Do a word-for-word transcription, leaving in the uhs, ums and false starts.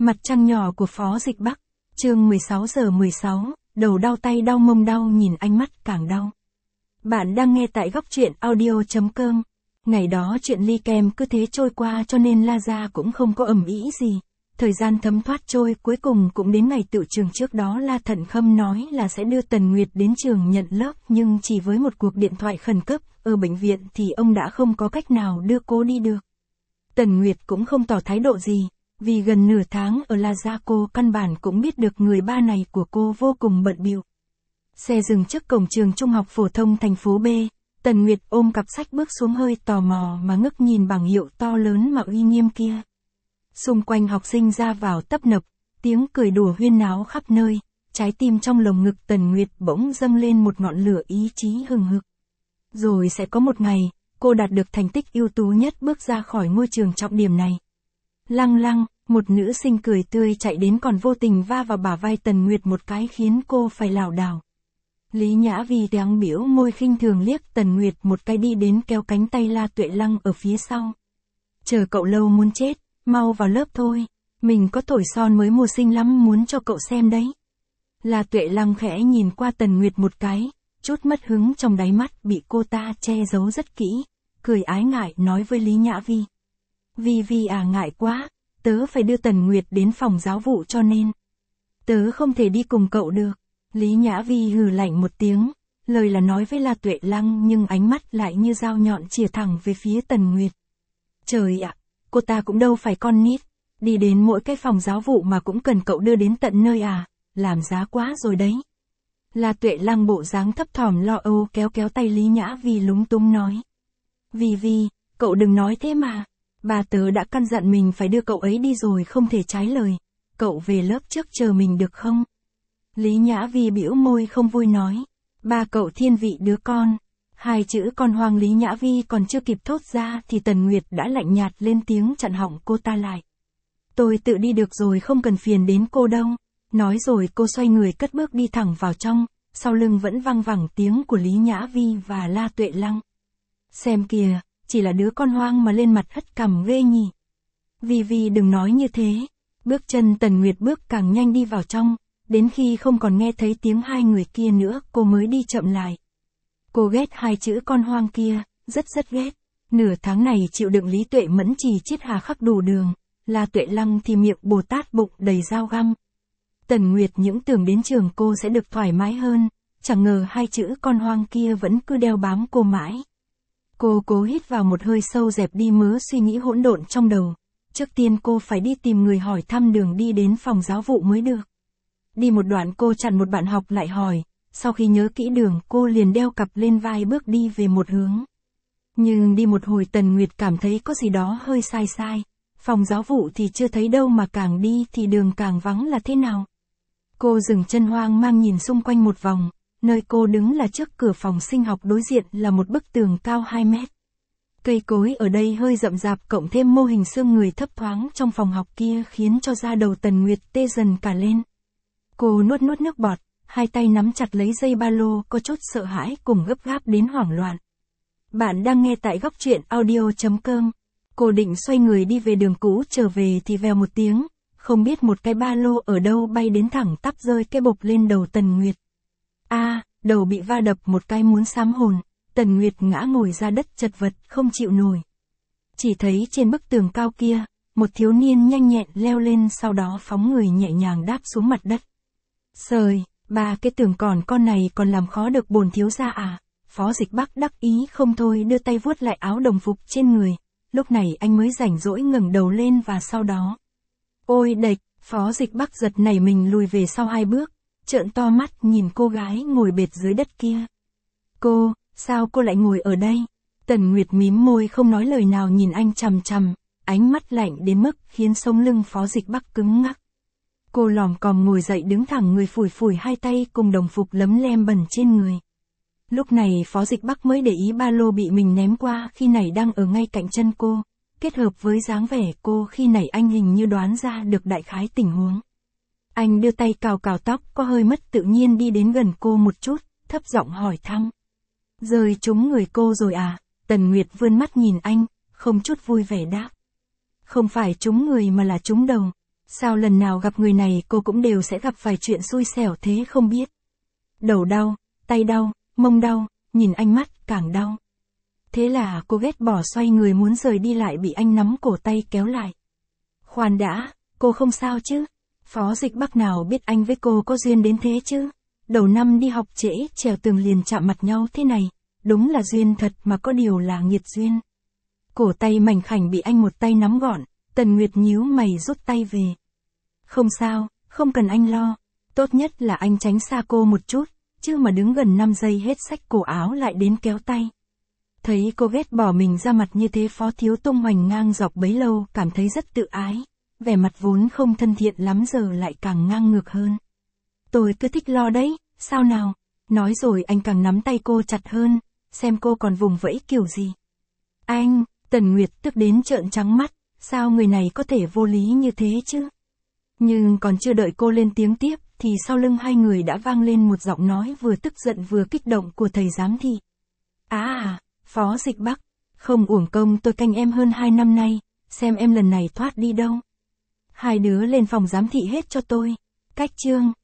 Mặt trăng nhỏ của Phó Dịch Bắc, chương mười sáu giờ mười sáu, đầu đau tay đau mông đau nhìn ánh mắt càng đau. Bạn đang nghe tại góc truyện audio.com. Ngày đó chuyện ly kem cứ thế trôi qua cho nên La Gia cũng không có ầm ĩ gì. Thời gian thấm thoát trôi, cuối cùng cũng đến ngày tựu trường. Trước đó La Thận Khâm nói là sẽ đưa Tần Nguyệt đến trường nhận lớp, nhưng chỉ với một cuộc điện thoại khẩn cấp ở bệnh viện thì ông đã không có cách nào đưa cô đi được. Tần Nguyệt cũng không tỏ thái độ gì, vì gần nửa tháng ở La Gia cô căn bản cũng biết được người ba này của cô vô cùng bận bịu. Xe dừng trước cổng trường trung học phổ thông thành phố B, Tần Nguyệt ôm cặp sách bước xuống, hơi tò mò mà ngước nhìn bảng hiệu to lớn mà uy nghiêm kia. Xung quanh học sinh ra vào tấp nập, tiếng cười đùa huyên náo khắp nơi, trái tim trong lồng ngực Tần Nguyệt bỗng dâng lên một ngọn lửa ý chí hừng hực. Rồi sẽ có một ngày, cô đạt được thành tích ưu tú nhất, bước ra khỏi ngôi trường trọng điểm này. Lăng lăng, một nữ sinh cười tươi chạy đến còn vô tình va vào bả vai Tần Nguyệt một cái khiến cô phải lảo đảo. Lý Nhã Vi đáng biểu môi khinh thường liếc Tần Nguyệt một cái, đi đến kéo cánh tay La Tuệ Lăng ở phía sau. Chờ cậu lâu muốn chết, mau vào lớp thôi, mình có thổi son mới mùa xinh lắm muốn cho cậu xem đấy. La Tuệ Lăng khẽ nhìn qua Tần Nguyệt một cái, chút mất hứng trong đáy mắt bị cô ta che giấu rất kỹ, cười ái ngại nói với Lý Nhã Vi. Vi Vi à, ngại quá, tớ phải đưa Tần Nguyệt đến phòng giáo vụ cho nên tớ không thể đi cùng cậu được. Lý Nhã Vi hừ lạnh một tiếng, lời là nói với La Tuệ Lăng nhưng ánh mắt lại như dao nhọn chĩa thẳng về phía Tần Nguyệt. Trời ạ, cô ta cũng đâu phải con nít, đi đến mỗi cái phòng giáo vụ mà cũng cần cậu đưa đến tận nơi à, làm giá quá rồi đấy. La Tuệ Lăng bộ dáng thấp thỏm lo âu kéo kéo tay Lý Nhã Vi lúng túng nói. Vi Vi, cậu đừng nói thế mà, bà tớ đã căn dặn mình phải đưa cậu ấy đi rồi, không thể trái lời, cậu về lớp trước chờ mình được không? Lý Nhã Vi bĩu môi không vui nói. Ba cậu thiên vị đứa con. Hai chữ con hoang Lý Nhã Vi còn chưa kịp thốt ra thì Tần Nguyệt đã lạnh nhạt lên tiếng chặn họng cô ta lại. Tôi tự đi được rồi, không cần phiền đến cô đâu. Nói rồi cô xoay người cất bước đi thẳng vào trong, sau lưng vẫn văng vẳng tiếng của Lý Nhã Vi và La Tuệ Lăng. Xem kìa, chỉ là đứa con hoang mà lên mặt hất cằm ghê nhỉ. Vi Vi đừng nói như thế. Bước chân Tần Nguyệt bước càng nhanh đi vào trong. Đến khi không còn nghe thấy tiếng hai người kia nữa, cô mới đi chậm lại. Cô ghét hai chữ con hoang kia, rất rất ghét. Nửa tháng này chịu đựng Lý Tuệ Mẫn chỉ chiết hà khắc đủ đường, La Tuệ Lăng thì miệng Bồ Tát bụng đầy dao găm. Tần Nguyệt những tưởng đến trường cô sẽ được thoải mái hơn, chẳng ngờ hai chữ con hoang kia vẫn cứ đeo bám cô mãi. Cô cố hít vào một hơi sâu, dẹp đi mớ suy nghĩ hỗn độn trong đầu. Trước tiên cô phải đi tìm người hỏi thăm đường đi đến phòng giáo vụ mới được. Đi một đoạn cô chặn một bạn học lại hỏi, sau khi nhớ kỹ đường cô liền đeo cặp lên vai bước đi về một hướng. Nhưng đi một hồi Tần Nguyệt cảm thấy có gì đó hơi sai sai, phòng giáo vụ thì chưa thấy đâu mà càng đi thì đường càng vắng là thế nào. Cô dừng chân hoang mang nhìn xung quanh một vòng, nơi cô đứng là trước cửa phòng sinh học, đối diện là một bức tường cao hai mét. Cây cối ở đây hơi rậm rạp cộng thêm mô hình xương người thấp thoáng trong phòng học kia khiến cho da đầu Tần Nguyệt tê dần cả lên. Cô nuốt nuốt nước bọt, hai tay nắm chặt lấy dây ba lô, có chút sợ hãi cùng gấp gáp đến hoảng loạn. Bạn đang nghe tại góc truyện audio.com. Cô định xoay người đi về đường cũ trở về thì vèo một tiếng, không biết một cái ba lô ở đâu bay đến thẳng tắp rơi cái bộp lên đầu Tần Nguyệt. A, à, đầu bị va đập một cái muốn sám hồn, Tần Nguyệt ngã ngồi ra đất chật vật không chịu nổi. Chỉ thấy trên bức tường cao kia, một thiếu niên nhanh nhẹn leo lên, sau đó phóng người nhẹ nhàng đáp xuống mặt đất. Sời, ba cái tường còn con này còn làm khó được bổn thiếu gia à? Phó Dịch Bắc đắc ý không thôi đưa tay vuốt lại áo đồng phục trên người, lúc này anh mới rảnh rỗi ngẩng đầu lên và sau đó. Ôi đệch, Phó Dịch Bắc giật nảy mình lùi về sau hai bước, trợn to mắt nhìn cô gái ngồi bệt dưới đất kia. Cô, sao cô lại ngồi ở đây? Tần Nguyệt mím môi không nói lời nào nhìn anh chằm chằm, ánh mắt lạnh đến mức khiến sống lưng Phó Dịch Bắc cứng ngắc. Cô lòm còm ngồi dậy đứng thẳng người, phủi phủi hai tay cùng đồng phục lấm lem bẩn trên người. Lúc này Phó Dịch Bắc mới để ý ba lô bị mình ném qua khi nãy đang ở ngay cạnh chân cô, kết hợp với dáng vẻ cô khi nãy anh hình như đoán ra được đại khái tình huống. Anh đưa tay cào cào tóc, có hơi mất tự nhiên đi đến gần cô một chút, thấp giọng hỏi thăm. Rơi trúng người cô rồi à? Tần Nguyệt vươn mắt nhìn anh, không chút vui vẻ đáp. Không phải trúng người mà là trúng đầu. Sao lần nào gặp người này cô cũng đều sẽ gặp vài chuyện xui xẻo thế không biết. Đầu đau, tay đau, mông đau, nhìn anh mắt càng đau. Thế là cô ghét bỏ xoay người muốn rời đi lại bị anh nắm cổ tay kéo lại. Khoan đã, cô không sao chứ? Phó Dịch Bắc nào biết anh với cô có duyên đến thế chứ? Đầu năm đi học trễ, trèo tường liền chạm mặt nhau thế này, đúng là duyên thật mà có điều là nghiệt duyên. Cổ tay mảnh khảnh bị anh một tay nắm gọn, Tần Nguyệt nhíu mày rút tay về. Không sao, không cần anh lo, tốt nhất là anh tránh xa cô một chút, chứ mà đứng gần năm giây hết xách cổ áo lại đến kéo tay. Thấy cô ghét bỏ mình ra mặt như thế, Phó Thiếu Tung hoành ngang dọc bấy lâu cảm thấy rất tự ái, vẻ mặt vốn không thân thiện lắm giờ lại càng ngang ngược hơn. Tôi cứ thích lo đấy, sao nào? Nói rồi anh càng nắm tay cô chặt hơn, xem cô còn vùng vẫy kiểu gì. Anh, Tần Nguyệt tức đến trợn trắng mắt, sao người này có thể vô lý như thế chứ? Nhưng còn chưa đợi cô lên tiếng tiếp, thì sau lưng hai người đã vang lên một giọng nói vừa tức giận vừa kích động của thầy giám thị. À, Phó Dịch Bắc, không uổng công tôi canh em hơn hai năm nay, xem em lần này thoát đi đâu. Hai đứa lên phòng giám thị hết cho tôi. Cách chương.